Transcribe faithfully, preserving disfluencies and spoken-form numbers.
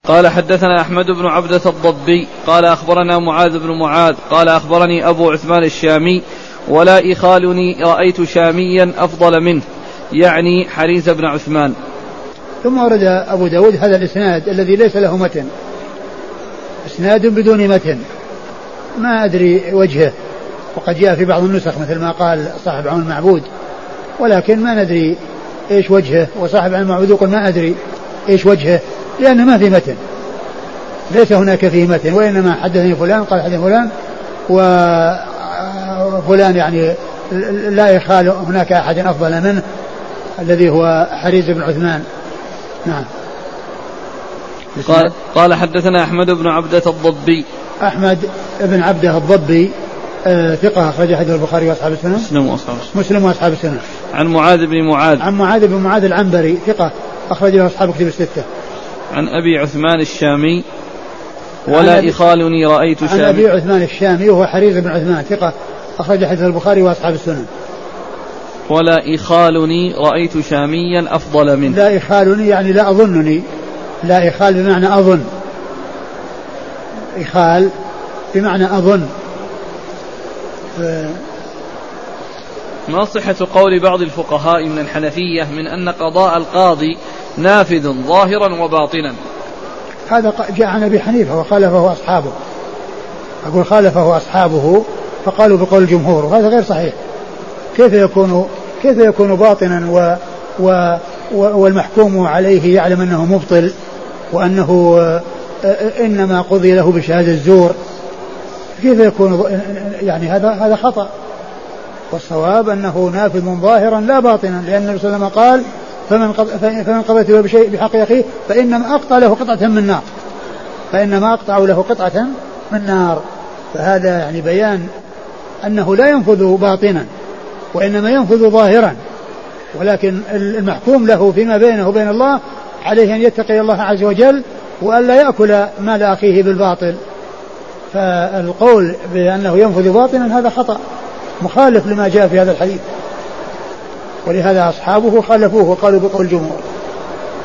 قال حدثنا أحمد بن عبدة الضبي قال أخبرنا معاذ بن معاذ قال أخبرني أبو عثمان الشامي ولا إخالني رأيت شاميا أفضل منه يعني حريز بن عثمان. ثم ورد أبو داود هذا الإسناد الذي ليس له متن، إسناد بدون متن ما أدري وجهه، وقد جاء في بعض النسخ مثل ما قال صاحب عون المعبود، ولكن ما ندري إيش وجهه، وصاحب عون المعبود يقول ما أدري إيش وجهه لأنه ما في متن، ليس هناك فيه متن، وإنما حدثني فلان قال حدثني فلان وفلان يعني لا يخال هناك أحد أفضل منه الذي هو حريز بن عثمان. نعم. قال, قال حدثنا أحمد بن عبدة الضبي. أحمد بن عبدة الضبي آه ثقة أخرج حديث البخاري وأصحاب السنة. مسلم وأصحاب السنة. مسلم وأصحاب السنة. عن معاذ بن معاذ. عن معاذ بن معاذ العنبري ثقة أخرج له أصحاب كتب الستة. عن أبي عثمان الشامي ولا إخالني رأيت شامي. عن أبي عثمان الشامي وهو حريز بن عثمان ثقة أخرج حديث البخاري وأصحاب السنة. ولا إخالني رأيت شاميا أفضل منه. لا إخالني يعني لا أظنني، لا إخال بمعنى أظن، إخال بمعنى أظن. ما صحة قول بعض الفقهاء من الحنفية من أن قضاء القاضي نافذ ظاهرا وباطنا؟ هذا جاء عن أبي حنيفة وخالفه أصحابه، أقول خالفه أصحابه فقالوا بقول الجمهور، وهذا غير صحيح. كيف يكون كيف يكون باطنا و و والمحكوم عليه يعلم أنه مبطل وأنه إنما قضي له بشهادة الزور؟ كيف يكون يعني هذا هذا خطأ، والصواب أنه نافذ ظاهرا لا باطنا، لأن النبي صلى الله عليه وسلم قال فمن فمن قضيت له بشيء بحق أخيه فإنما أقطع له قطعة من نار، فإنما أقطع له قطعة من نار. فهذا يعني بيان أنه لا ينفذ باطنا وإنما ينفذ ظاهرا، ولكن المحكوم له فيما بينه وبين الله عليه أن يتقي الله عز وجل وألا يأكل مال أخيه بالباطل. فالقول بأنه ينفذ باطنا هذا خطأ مخالف لما جاء في هذا الحديث، ولهذا أصحابه خالفوه وقالوا بقول الجمهور.